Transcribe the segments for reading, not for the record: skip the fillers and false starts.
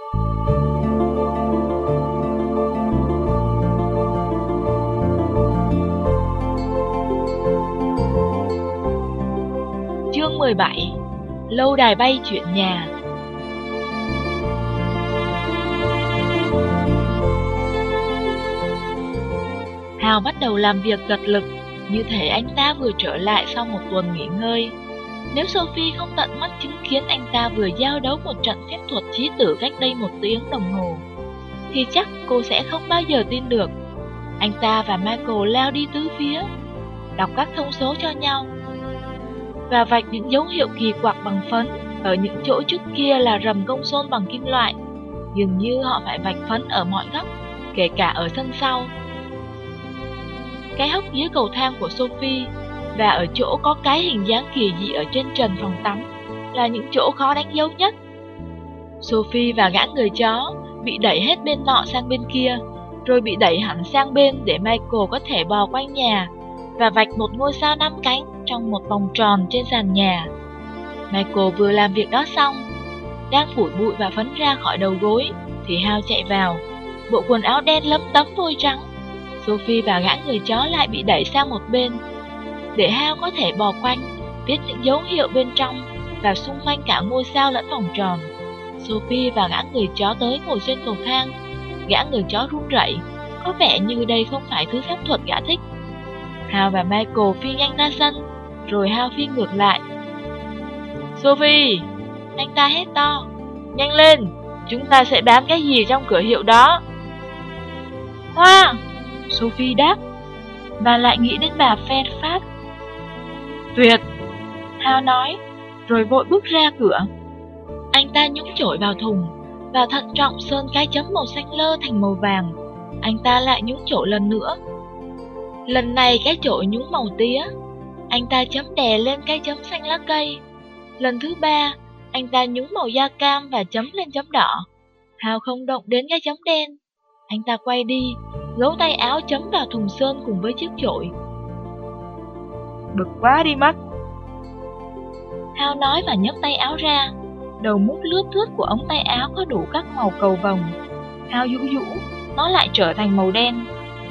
Chương 17. Lâu đài bay chuyện nhà. Hào bắt đầu làm việc cật lực, như thể anh ta vừa trở lại sau một tuần nghỉ ngơi. Nếu Sophie không tận mắt chứng kiến anh ta vừa giao đấu một trận phép thuật chí tử cách đây 1 tiếng đồng hồ, thì chắc cô sẽ không bao giờ tin được. Anh ta và Michael lao đi tứ phía, đọc các thông số cho nhau và vạch những dấu hiệu kỳ quặc bằng phấn ở những chỗ trước kia là rầm công xôn bằng kim loại. Dường như họ phải vạch phấn ở mọi góc, kể cả ở sân sau, cái hốc dưới cầu thang của Sophie, và ở chỗ có cái hình dáng kỳ dị ở trên trần phòng tắm là những chỗ khó đánh dấu nhất. Sophie và gã người chó bị đẩy hết bên nọ sang bên kia, rồi bị đẩy hẳn sang bên để Michael có thể bò quanh nhà và vạch một ngôi sao 5 cánh trong một vòng tròn trên sàn nhà. Michael vừa làm việc đó xong, đang phủi bụi và phấn ra khỏi đầu gối, thì Hal chạy vào, bộ quần áo đen lấm tấm vôi trắng. Sophie và gã người chó lại bị đẩy sang một bên, để Hal có thể bò quanh, viết những dấu hiệu bên trong và xung quanh cả ngôi sao lẫn vòng tròn. Sophie và gã người chó tới ngồi trên cầu thang. Gã người chó run rẩy, có vẻ như đây không phải thứ phép thuật gã thích. Hal và Michael phi nhanh ra sân, rồi Hal phi ngược lại. Sophie! Anh ta hét to. Nhanh lên! Chúng ta sẽ bám cái gì trong cửa hiệu đó? Hoa! Sophie đáp, và lại nghĩ đến bà Fairfax. Tuyệt! Hal nói, rồi vội bước ra cửa. Anh ta nhúng chổi vào thùng và thận trọng sơn cái chấm màu xanh lơ thành màu vàng. Anh ta lại nhúng chổi lần nữa. Lần này cái chổi nhúng màu tía. Anh ta chấm đè lên cái chấm xanh lá cây. Lần thứ 3, anh ta nhúng màu da cam và chấm lên chấm đỏ. Hal không động đến cái chấm đen. Anh ta quay đi, gấu tay áo chấm vào thùng sơn cùng với chiếc chổi. Bực quá đi mất! Hal nói và nhấc tay áo ra. Đầu mút lướt thướt của ống tay áo có đủ các màu cầu vồng. Hal dũ dũ, nó lại trở thành màu đen.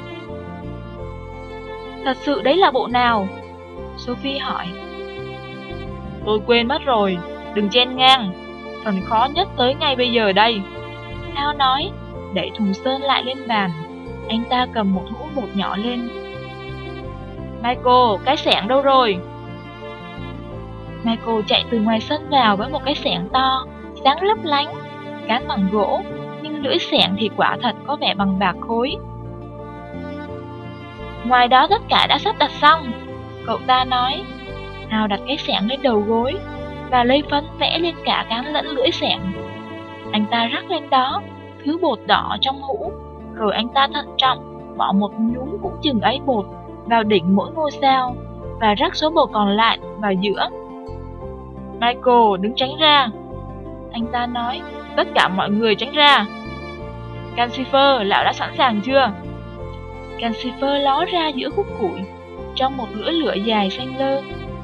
Thật sự đấy là bộ nào? Sophie hỏi. Tôi quên mất rồi, đừng chen ngang. Phần khó nhất tới ngay bây giờ đây. Hal nói, đẩy thùng sơn lại lên bàn. Anh ta cầm một hũ bột nhỏ lên. Michael, cái xẻng đâu rồi? Michael chạy từ ngoài sân vào với một cái xẻng to, sáng lấp lánh, cán bằng gỗ, nhưng lưỡi xẻng thì quả thật có vẻ bằng bạc khối. Ngoài đó tất cả đã sắp đặt xong, cậu ta nói. Hal đặt cái xẻng lên đầu gối và lấy phấn vẽ lên cả cán lẫn lưỡi xẻng. Anh ta rắc lên đó thứ bột đỏ trong hũ, rồi anh ta thận trọng bỏ một nhúm cũng chừng ấy bột vào đỉnh mỗi ngôi sao và rắc số bột còn lại vào giữa. Michael, đứng tránh ra. Anh ta nói, tất cả mọi người tránh ra. Cancifer, lão đã sẵn sàng chưa? Cancifer ló ra giữa khúc củi, trong một lưỡi lửa dài xanh lơ.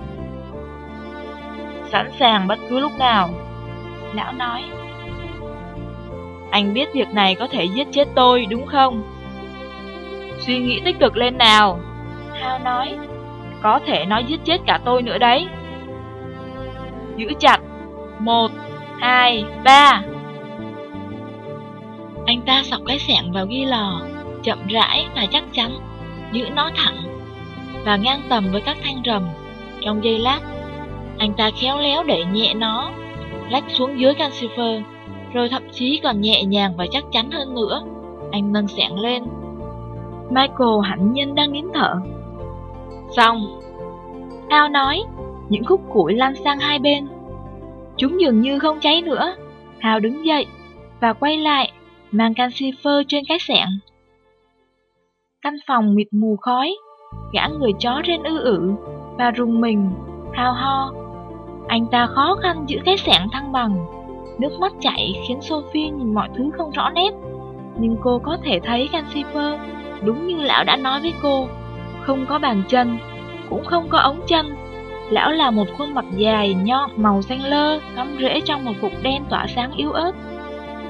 Sẵn sàng bất cứ lúc nào, lão nói. Anh biết việc này có thể giết chết tôi, đúng không? Suy nghĩ tích cực lên nào, Hal nói. Có thể nó giết chết cả tôi nữa đấy. Giữ chặt. 1, 2, 3. Anh ta xọc cái xẻng vào ghi lò, chậm rãi và chắc chắn, giữ nó thẳng và ngang tầm với các thanh rầm. Trong giây lát, anh ta khéo léo đẩy nhẹ nó lách xuống dưới Cancifer, rồi thậm chí còn nhẹ nhàng và chắc chắn hơn nữa. Anh nâng xẻng lên. Michael hẳn nhiên đang nín thở. Xong, Hal nói, những khúc củi lăn sang hai bên. Chúng dường như không cháy nữa. Hal đứng dậy và quay lại, mang Cancifer trên cái xẻng. Căn phòng mịt mù khói. Gã người chó rên ư và rùng mình. Hal ho. Anh ta khó khăn giữ cái xẻng thăng bằng. Nước mắt chảy khiến Sophie nhìn mọi thứ không rõ nét, nhưng cô có thể thấy Cancifer, đúng như lão đã nói với cô, không có bàn chân, cũng không có ống chân. Lão là một khuôn mặt dài, nhọn, màu xanh lơ, cắm rễ trong một cục đen tỏa sáng yếu ớt.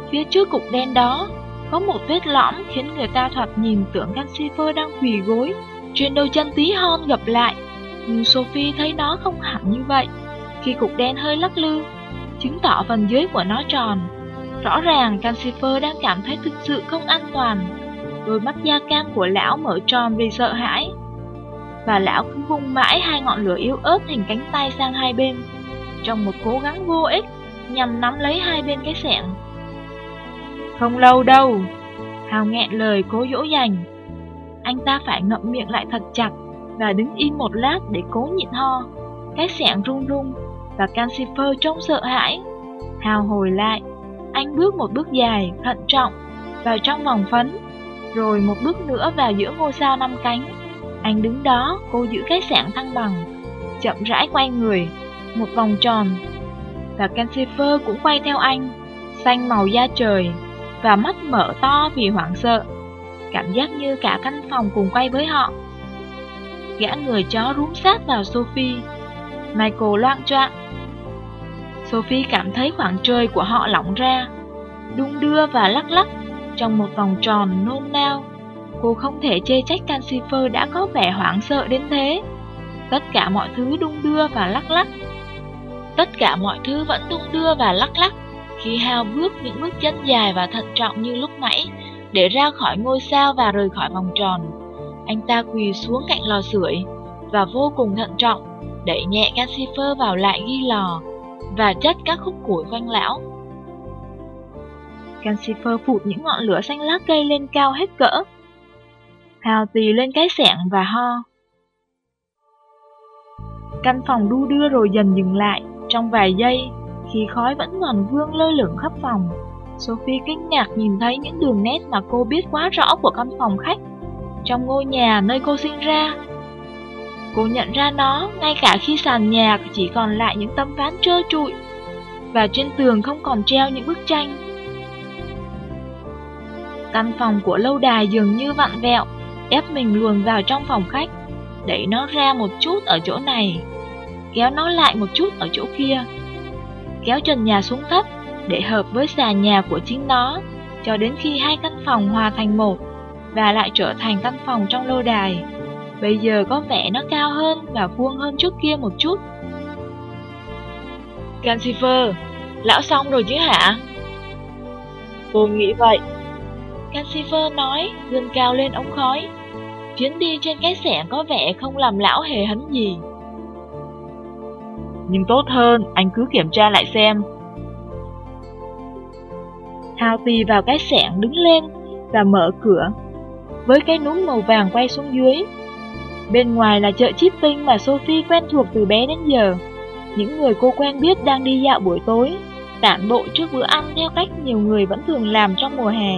Phía trước cục đen đó có một vết lõm khiến người ta thoạt nhìn tưởng Calcifer đang quỳ gối trên đôi chân tí hon gập lại. Nhưng Sophie thấy nó không hẳn như vậy. Khi cục đen hơi lắc lư, chứng tỏ phần dưới của nó tròn. Rõ ràng Calcifer đang cảm thấy thực sự không an toàn. Đôi mắt da cam của lão mở tròn vì sợ hãi, và lão cứ vung mãi hai ngọn lửa yếu ớt thành cánh tay sang hai bên, trong một cố gắng vô ích nhằm nắm lấy hai bên cái xẻng. Không lâu đâu, Hào nghẹn lời cố dỗ dành. Anh ta phải ngậm miệng lại thật chặt và đứng im một lát để cố nhịn ho. Cái xẻng rung rung và Calcifer trông sợ hãi. Hào hồi lại, anh bước một bước dài, thận trọng vào trong vòng phấn, rồi một bước nữa vào giữa ngôi sao năm cánh. Anh đứng đó, cố giữ cái xẻng thăng bằng, chậm rãi quay người, một vòng tròn, và Calcifer cũng quay theo anh, xanh màu da trời, và mắt mở to vì hoảng sợ, cảm giác như cả căn phòng cùng quay với họ. Gã người chó rúm sát vào Sophie. Michael loạng choạng. Sophie cảm thấy khoảng trời của họ lỏng ra, đung đưa và lắc lắc trong một vòng tròn nôn nao. Cô không thể chê trách Calcifer đã có vẻ hoảng sợ đến thế. Tất cả mọi thứ đung đưa và lắc lắc. Tất cả mọi thứ vẫn đung đưa và lắc lắc khi Hal bước những bước chân dài và thận trọng như lúc nãy để ra khỏi ngôi sao và rời khỏi vòng tròn. Anh ta quỳ xuống cạnh lò sưởi và vô cùng thận trọng đẩy nhẹ Calcifer vào lại ghi lò và chất các khúc củi quanh lão. Calcifer phụt những ngọn lửa xanh lá cây lên cao hết cỡ. Hal tì lên cái xẻng và ho. Căn phòng đu đưa rồi dần dừng lại trong vài giây khi khói vẫn còn vương lơ lửng khắp phòng. Sophie kinh ngạc nhìn thấy những đường nét mà cô biết quá rõ của căn phòng khách trong ngôi nhà nơi cô sinh ra. Cô nhận ra nó ngay cả khi sàn nhà chỉ còn lại những tấm ván trơ trụi và trên tường không còn treo những bức tranh. Căn phòng của lâu đài dường như vặn vẹo, ép mình luồn vào trong phòng khách, đẩy nó ra một chút ở chỗ này, kéo nó lại một chút ở chỗ kia, kéo trần nhà xuống thấp để hợp với sàn nhà của chính nó, cho đến khi hai căn phòng hòa thành một và lại trở thành căn phòng trong lâu đài. Bây giờ có vẻ nó cao hơn và vuông hơn trước kia một chút. Calcifer, lão xong rồi chứ hả? Tôi nghĩ vậy, Calcifer nói, gương cao lên ống khói. Chuyến đi trên cái xẻng có vẻ không làm lão hề hấn gì. Nhưng tốt hơn, anh cứ kiểm tra lại xem. Hal tì vào cái xẻng đứng lên và mở cửa, với cái núm màu vàng quay xuống dưới. Bên ngoài là chợ Chipping mà Sophie quen thuộc từ bé đến giờ. Những người cô quen biết đang đi dạo buổi tối, tản bộ trước bữa ăn theo cách nhiều người vẫn thường làm trong mùa hè.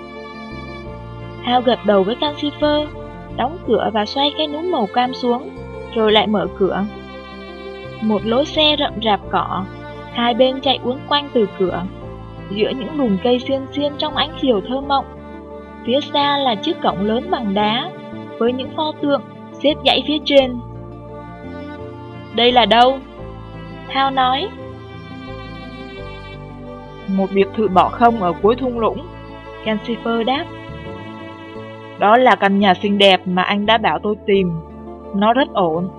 Hal gật đầu với Calcifer, đóng cửa và xoay cái núm màu cam xuống, rồi lại mở cửa. Một lối xe rậm rạp cỏ, hai bên chạy uốn quanh từ cửa, giữa những lùm cây xiên xiên trong ánh chiều thơ mộng. Phía xa là chiếc cổng lớn bằng đá, với những pho tượng xếp dãy phía trên. Đây là đâu? Hal nói. Một biệt thự bỏ không ở cuối thung lũng, Calcifer đáp. Đó là căn nhà xinh đẹp mà anh đã bảo tôi tìm. Nó rất ổn.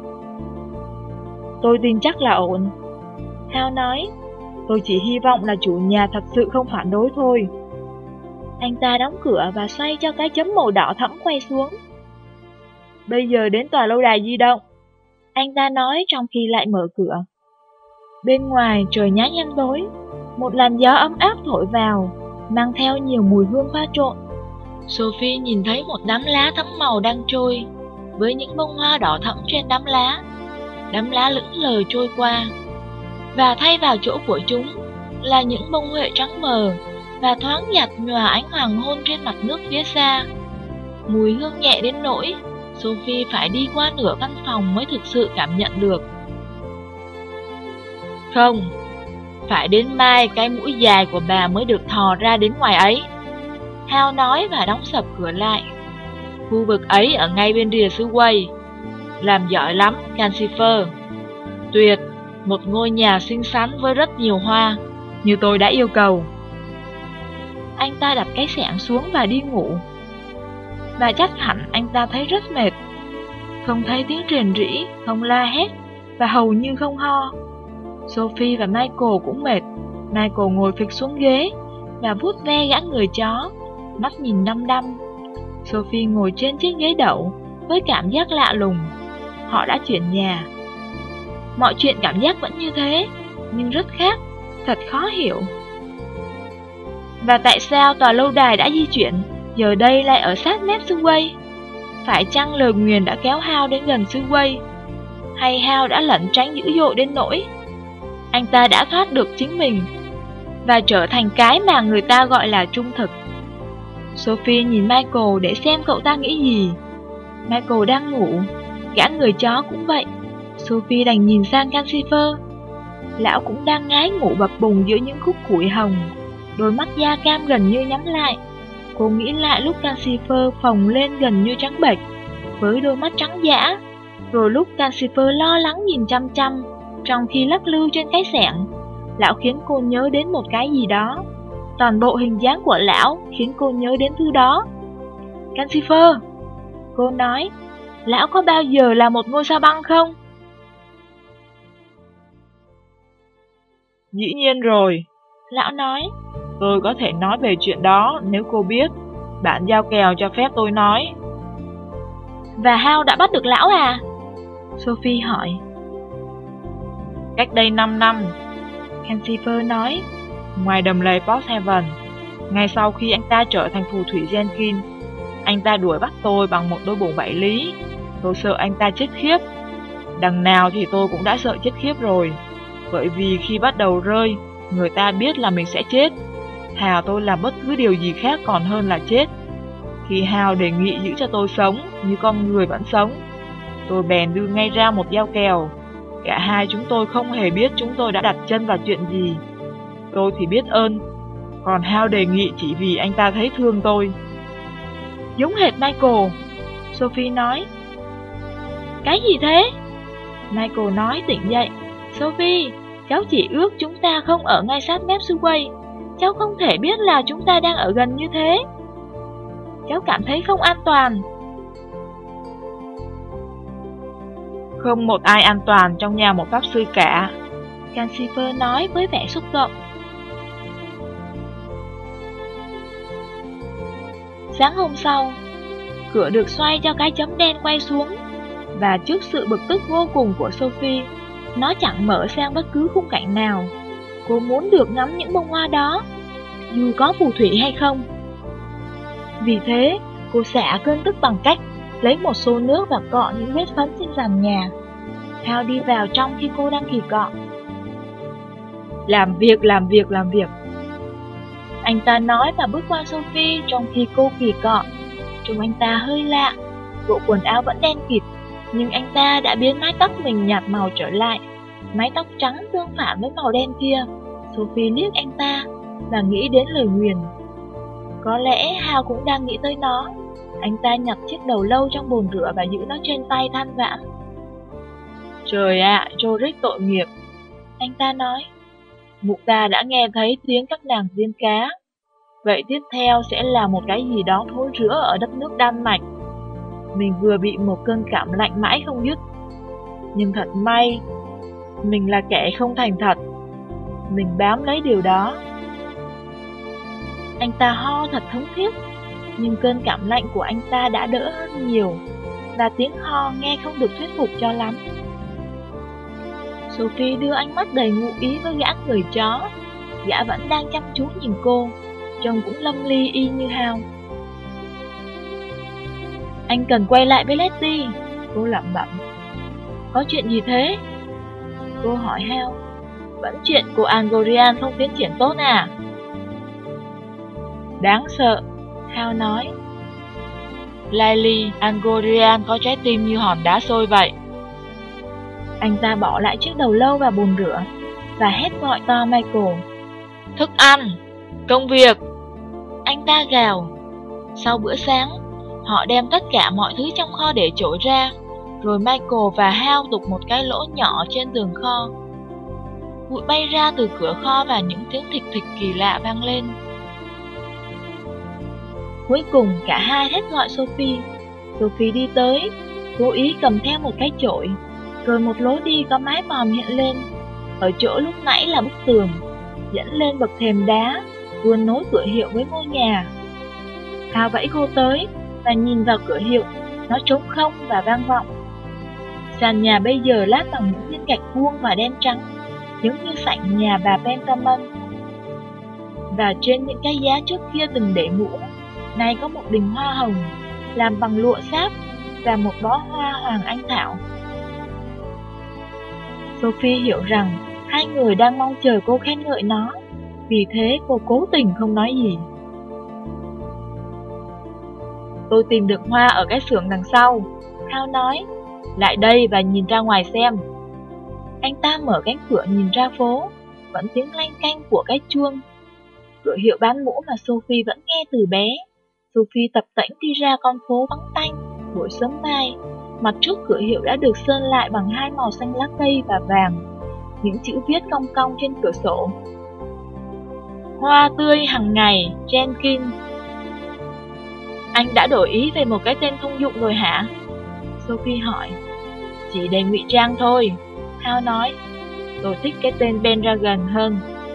Tôi tin chắc là ổn, Hal nói. Tôi chỉ hy vọng là chủ nhà thật sự không phản đối thôi. Anh ta đóng cửa và xoay cho cái chấm màu đỏ thẫm quay xuống. Bây giờ đến tòa lâu đài di động, anh ta nói trong khi lại mở cửa. Bên ngoài trời nhá nhem tối, một làn gió ấm áp thổi vào, mang theo nhiều mùi hương pha trộn. Sophie nhìn thấy một đám lá thẫm màu đang trôi, với những bông hoa đỏ thẫm trên đám lá. Đám lá lững lờ trôi qua, và thay vào chỗ của chúng là những bông huệ trắng mờ và thoáng nhạt nhòa ánh hoàng hôn trên mặt nước phía xa. Mùi hương nhẹ đến nỗi Sophie phải đi qua nửa căn phòng mới thực sự cảm nhận được. Không, phải đến mai cái mũi dài của bà mới được thò ra đến ngoài ấy, Hal nói và đóng sập cửa lại. Khu vực ấy ở ngay bên rìa xứ Quay. Làm giỏi lắm, Calcifer. Tuyệt, một ngôi nhà xinh xắn với rất nhiều hoa, như tôi đã yêu cầu. anh ta đặt cái xẻng xuống và đi ngủ. Và chắc hẳn anh ta thấy rất mệt. Không thấy tiếng rền rĩ, không la hét và hầu như không ho. Sophie và Michael cũng mệt. Michael ngồi phịch xuống ghế và vuốt ve gã người chó, mắt nhìn đăm đăm. Sophie ngồi trên chiếc ghế đậu với cảm giác lạ lùng. Họ đã chuyển nhà. Mọi chuyện cảm giác vẫn như thế, nhưng rất khác, thật khó hiểu. Và tại sao tòa lâu đài đã di chuyển, giờ đây lại ở sát mép Subway? Phải chăng lời nguyền đã kéo Hal đến gần Subway? Hay Hal đã lẩn tránh dữ dội đến nỗi anh ta đã thoát được chính mình và trở thành cái mà người ta gọi là trung thực? Sophie nhìn Michael để xem cậu ta nghĩ gì. Michael đang ngủ, gã người chó cũng vậy. Sophie đành nhìn sang Calcifer. Lão cũng đang ngái ngủ bập bùng giữa những khúc củi hồng, đôi mắt da cam gần như nhắm lại. Cô nghĩ lại lúc Calcifer phồng lên gần như trắng bệch, với đôi mắt trắng dã, rồi lúc Calcifer lo lắng nhìn chăm chăm, trong khi lắc lư trên cái xẻng. Lão khiến cô nhớ đến một cái gì đó. Toàn bộ hình dáng của lão khiến cô nhớ đến thứ đó. Calcifer, cô nói, lão có bao giờ là một ngôi sao băng không? Dĩ nhiên rồi, lão nói. Tôi có thể nói về chuyện đó nếu cô biết. Bạn giao kèo cho phép tôi nói. Và Hal đã bắt được lão à? Sophie hỏi. Cách đây 5 năm, Calcifer nói, ngoài đầm lầy Porthaven, ngay sau khi anh ta trở thành phù thủy Jenkins, anh ta đuổi bắt tôi bằng một đôi bổng bảy lý. Tôi sợ anh ta chết khiếp. Đằng nào thì tôi cũng đã sợ chết khiếp rồi, bởi vì khi bắt đầu rơi, người ta biết là mình sẽ chết. Hal tôi làm bất cứ điều gì khác còn hơn là chết. Khi Hal đề nghị giữ cho tôi sống như con người vẫn sống, tôi bèn đưa ngay ra một giao kèo. Cả hai chúng tôi không hề biết chúng tôi đã đặt chân vào chuyện gì. Tôi thì biết ơn, còn Hal đề nghị chỉ vì anh ta thấy thương tôi. Giống hệt Michael, Sophie nói. Cái gì thế? Michael nói tỉnh dậy. Sophie, cháu chỉ ước chúng ta không ở ngay sát mép Subway. Cháu không thể biết là chúng ta đang ở gần như thế. Cháu cảm thấy không an toàn. Không một ai an toàn trong nhà một pháp sư cả, Calcifer nói với vẻ xúc động. Sáng hôm sau, cửa được xoay cho cái chấm đen quay xuống, và trước sự bực tức vô cùng của Sophie, nó chẳng mở sang bất cứ khung cảnh nào. Cô muốn được ngắm những bông hoa đó, dù có phù thủy hay không. Vì thế, cô xả cơn tức bằng cách lấy một xô nước và cọ những vết phấn trên sàn nhà. Hal đi vào trong khi cô đang kỳ cọ. Làm việc. Anh ta nói và bước qua Sophie trong khi cô kỳ cọ. Trông anh ta hơi lạ. Bộ quần áo vẫn đen kịt, nhưng anh ta đã biến mái tóc mình nhạt màu trở lại. Mái tóc trắng tương phản với màu đen kia. Sophie liếc anh ta và nghĩ đến lời nguyền. Có lẽ Hal cũng đang nghĩ tới nó. Anh ta nhặt chiếc đầu lâu trong bồn rửa và giữ nó trên tay than vãn. Trời ạ, Jorik tội nghiệp, anh ta nói. Mụ ta đã nghe thấy tiếng các nàng diên cá. Vậy tiếp theo sẽ là một cái gì đó thối rữa ở đất nước Đan Mạch. Mình vừa bị một cơn cảm lạnh mãi không dứt. Nhưng thật may, mình là kẻ không thành thật. Mình bám lấy điều đó. Anh ta ho thật thống thiết, nhưng cơn cảm lạnh của anh ta đã đỡ hơn nhiều, và tiếng ho nghe không được thuyết phục cho lắm. Sophie đưa ánh mắt đầy ngụ ý với gã người chó. Gã vẫn đang chăm chú nhìn cô, trông cũng lâm ly y như Hal. Anh cần quay lại với Letty, cô lẩm bẩm. Có chuyện gì thế? Cô hỏi Hal. Vẫn chuyện của Angorian không tiến triển tốt à? Đáng sợ, Hal nói. Lily, Angorian có trái tim như hòn đá xôi vậy. Anh ta bỏ lại chiếc đầu lâu vào bồn rửa và hét gọi to Michael. Thức ăn, công việc. Anh ta gào. Sau bữa sáng, họ đem tất cả mọi thứ trong kho để trỗi ra, rồi Michael và Hal đục một cái lỗ nhỏ trên tường kho. Bụi bay ra từ cửa kho và những tiếng thịch thịch kỳ lạ vang lên. Cuối cùng cả hai hét gọi Sophie. Sophie đi tới, cố ý cầm theo một cái chổi, rồi một lối đi có mái vòm hiện lên. Ở chỗ lúc nãy là bức tường, dẫn lên bậc thềm đá, luôn nối cửa hiệu với ngôi nhà. Hao vẫy cô tới và nhìn vào cửa hiệu, nó trống không và vang vọng. Sàn nhà bây giờ lát bằng những viên gạch vuông và đen trắng, giống như sảnh nhà bà Pentamon. Và trên những cái giá trước kia từng để mũ, nay có một đình hoa hồng làm bằng lụa sáp và một bó hoa hoàng anh thảo. Sophie hiểu rằng hai người đang mong chờ cô khen ngợi nó, vì thế cô cố tình không nói gì. Tôi tìm được hoa ở cái xưởng đằng sau, Hao nói. Lại đây và nhìn ra ngoài xem. Anh ta mở cánh cửa nhìn ra phố, vẫn tiếng lanh canh của cái chuông. Cửa hiệu bán mũ mà Sophie vẫn nghe từ bé. Sophie tập tễnh đi ra con phố vắng tanh buổi sớm mai. Mặt trước cửa hiệu đã được sơn lại bằng hai màu xanh lá cây và vàng. Những chữ viết cong cong trên cửa sổ: Hoa tươi hàng ngày, Jenkins. Anh đã đổi ý về một cái tên thông dụng rồi hả? Sophie hỏi. Chỉ để ngụy trang thôi, Hao nói. Tôi thích cái tên Pendragon hơn.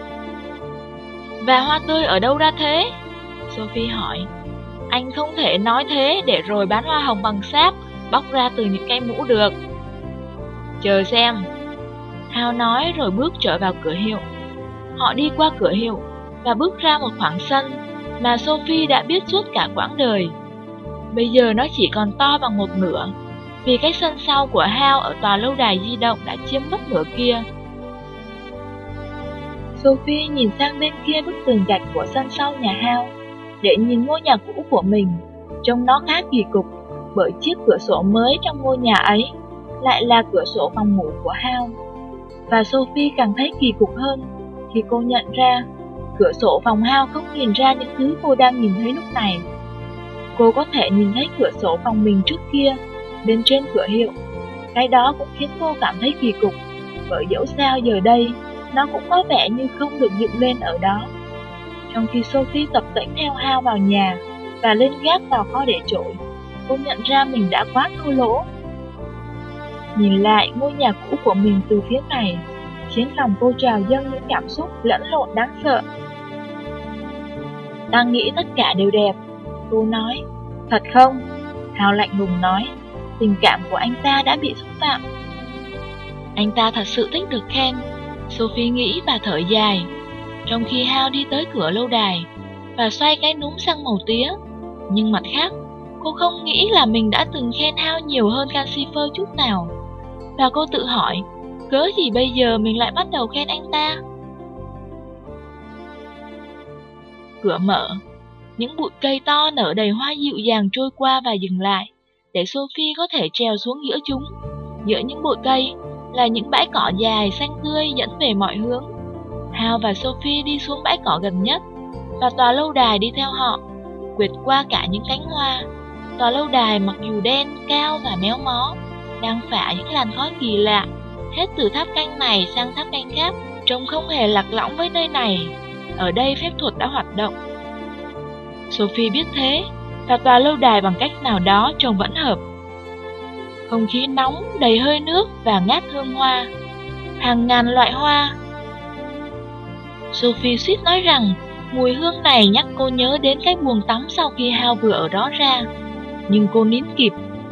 Và hoa tươi ở đâu ra thế? Sophie hỏi. Anh không thể nói thế để rồi bán hoa hồng bằng sáp bóc ra từ những cây mũ được. Chờ xem, Hao nói rồi bước trở vào cửa hiệu. Họ đi qua cửa hiệu và bước ra một khoảng sân mà Sophie đã biết suốt cả quãng đời. Bây giờ nó chỉ còn to bằng một nửa, vì cái sân sau của Hao ở tòa lâu đài di động đã chiếm mất nửa kia. Sophie nhìn sang bên kia bức tường gạch của sân sau nhà Hao, để nhìn ngôi nhà cũ của mình. Trông nó khá kỳ cục, bởi chiếc cửa sổ mới trong ngôi nhà ấy lại là cửa sổ phòng ngủ của Hao. Và Sophie càng thấy kỳ cục hơn khi cô nhận ra cửa sổ phòng Hao không nhìn ra những thứ cô đang nhìn thấy lúc này. Cô có thể nhìn thấy cửa sổ phòng mình trước kia, bên trên cửa hiệu. Cái đó cũng khiến cô cảm thấy kỳ cục, bởi dẫu sao giờ đây nó cũng có vẻ như không được dựng lên ở đó. Trong khi Sophie tập tễnh theo Hao vào nhà và lên gác vào kho để trội, cô nhận ra mình đã quá thô lỗ. Nhìn lại ngôi nhà cũ của mình từ phía này khiến lòng cô trào dâng những cảm xúc lẫn lộn đáng sợ. Ta nghĩ tất cả đều đẹp, cô nói. Thật không? Hao lạnh lùng nói. Tình cảm của anh ta đã bị xúc phạm. Anh ta thật sự thích được khen, Sophie nghĩ và thở dài. Trong khi Hao đi tới cửa lâu đài và xoay cái núm sang màu tía. Nhưng mặt khác, cô không nghĩ là mình đã từng khen Hao nhiều hơn Calcifer chút nào. Và cô tự hỏi, cớ gì bây giờ mình lại bắt đầu khen anh ta? Cửa mở, những bụi cây to nở đầy hoa dịu dàng trôi qua và dừng lại, để Sophie có thể trèo xuống giữa chúng. Giữa những bụi cây là những bãi cỏ dài xanh tươi dẫn về mọi hướng. Hao và Sophie đi xuống bãi cỏ gần nhất, và tòa lâu đài đi theo họ, quệt qua cả những cánh hoa. Tòa lâu đài mặc dù đen, cao và méo mó, đang phả những làn khói kỳ lạ, hết từ tháp canh này sang tháp canh khác, trông không hề lạc lõng với nơi này. Ở đây phép thuật đã hoạt động. Sophie biết thế, và tòa lâu đài bằng cách nào đó trông vẫn hợp. Không khí nóng, đầy hơi nước và ngát hương hoa. Hàng ngàn loại hoa. Sophie suýt nói rằng mùi hương này nhắc cô nhớ đến cái buồng tắm sau khi Hao vừa ở đó ra, nhưng cô nín kịp.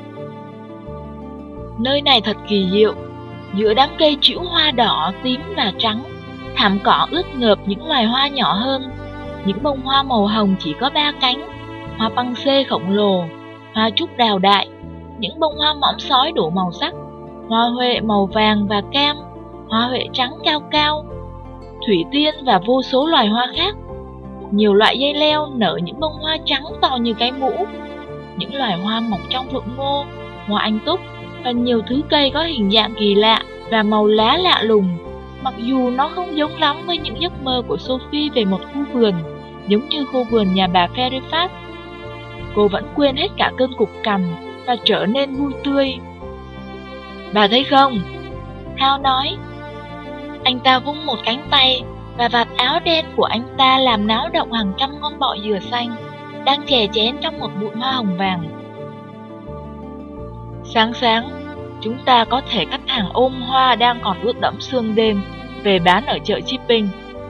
Nơi này thật kỳ diệu. Giữa đám cây trĩu hoa đỏ, tím và trắng, thảm cỏ ướt ngợp những loài hoa nhỏ hơn. Những bông hoa màu hồng chỉ có 3 cánh, hoa băng xê khổng lồ, hoa trúc đào đại, những bông hoa mỏng sói đủ màu sắc, hoa huệ màu vàng và cam, hoa huệ trắng cao cao, thủy tiên và vô số loài hoa khác. Nhiều loại dây leo nở những bông hoa trắng to như cái mũ, những loài hoa mọc trong ruộng ngô, hoa anh túc và nhiều thứ cây có hình dạng kỳ lạ và màu lá lạ lùng. Mặc dù nó không giống lắm với những giấc mơ của Sophie về một khu vườn, giống như khu vườn nhà bà Fairfax, cô vẫn quên hết cả cơn cục cằn và trở nên vui tươi. Bà thấy không? Hao nói. Anh ta vung một cánh tay và vạt áo đen của anh ta làm náo động hàng trăm con bọ dừa xanh. đang chè chén trong một bụi hoa hồng vàng. Sáng sáng, chúng ta có thể cắt hàng ôm hoa đang còn ướt đẫm sương đêm về bán ở chợ Chipping.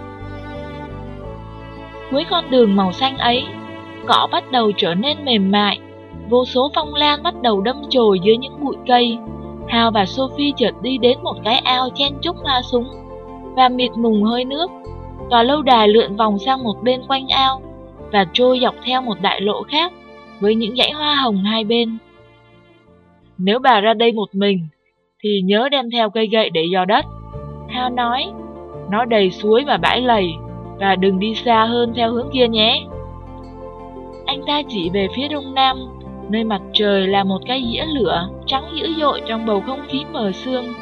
Cuối con đường màu xanh ấy, cỏ bắt đầu trở nên mềm mại, vô số phong lan bắt đầu đâm chồi dưới những bụi cây. Hal và Sophie chợt đi đến một cái ao chen chúc hoa súng và mịt mùng hơi nước. Tòa lâu đài lượn vòng sang một bên quanh ao và trôi dọc theo một đại lộ khác với những dãy hoa hồng hai bên. Nếu bà ra đây một mình thì nhớ đem theo cây gậy để dò đất, Hal nói. Nó đầy suối và bãi lầy, và đừng đi xa hơn theo hướng kia nhé. Anh ta chỉ về phía đông nam, nơi mặt trời là một cái dĩa lửa trắng dữ dội trong bầu không khí mờ sương.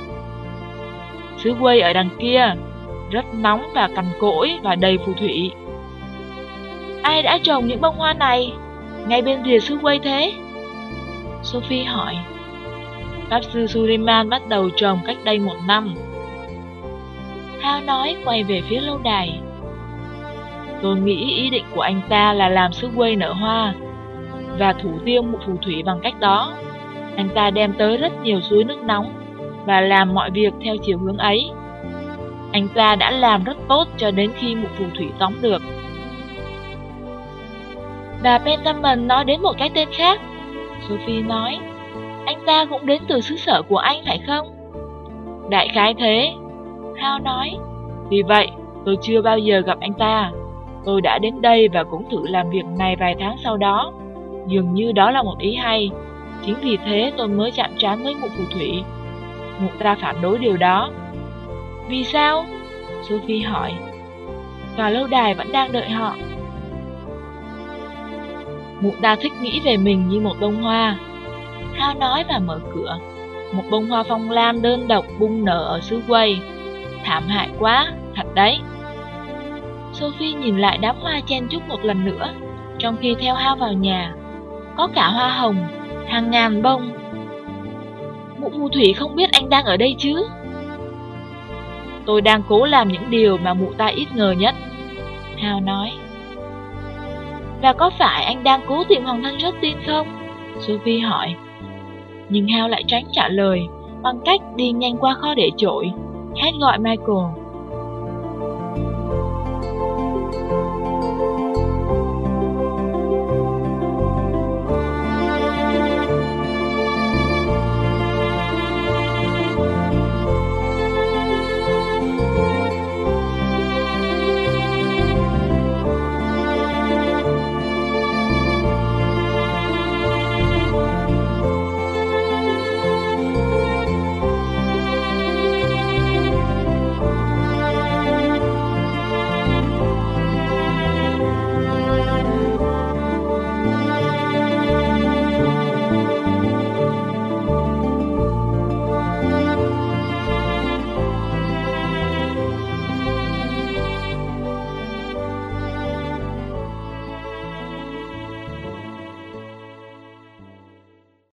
Xứ quây ở đằng kia, rất nóng và cằn cỗi và đầy phù thủy. Ai đã trồng những bông hoa này ngay bên rìa xứ quây thế? Sophie hỏi. Pháp sư Suleiman bắt đầu trồng cách đây 1 năm. Hal nói, quay về phía lâu đài. Tôi nghĩ ý định của anh ta là làm xứ quây nở hoa và thủ tiêu một phù thủy bằng cách đó. Anh ta đem tới rất nhiều suối nước nóng và làm mọi việc theo chiều hướng ấy. Anh ta đã làm rất tốt cho đến khi một phù thủy tóm được. Bà Pentamen nói đến một cái tên khác, Sophie nói. Anh ta cũng đến từ xứ sở của anh phải không? Đại khái thế, Hal nói. Vì vậy, tôi chưa bao giờ gặp anh ta. Tôi đã đến đây và cũng thử làm việc này vài tháng sau đó. Dường như đó là một ý hay. Chính vì thế tôi mới chạm trán với mụ phù thủy. Mụ ta phản đối điều đó. Vì sao? Sophie hỏi. Tòa lâu đài vẫn đang đợi họ. Mụ ta thích nghĩ về mình như một bông hoa, Hal nói và mở cửa. Một bông hoa phong lan đơn độc bung nở ở xứ quây. Thảm hại quá, thật đấy. Sophie nhìn lại đám hoa chen chúc một lần nữa, trong khi theo Hal vào nhà. Có cả hoa hồng, hàng ngàn bông. Mụ phù thủy không biết anh đang ở đây chứ? Tôi đang cố làm những điều mà mụ ta ít ngờ nhất, Hal nói. Và có phải anh đang cố tìm hoàng thân Justin không? Sophie hỏi. Nhưng Hal lại tránh trả lời bằng cách đi nhanh qua kho để chổi, hét gọi Michael.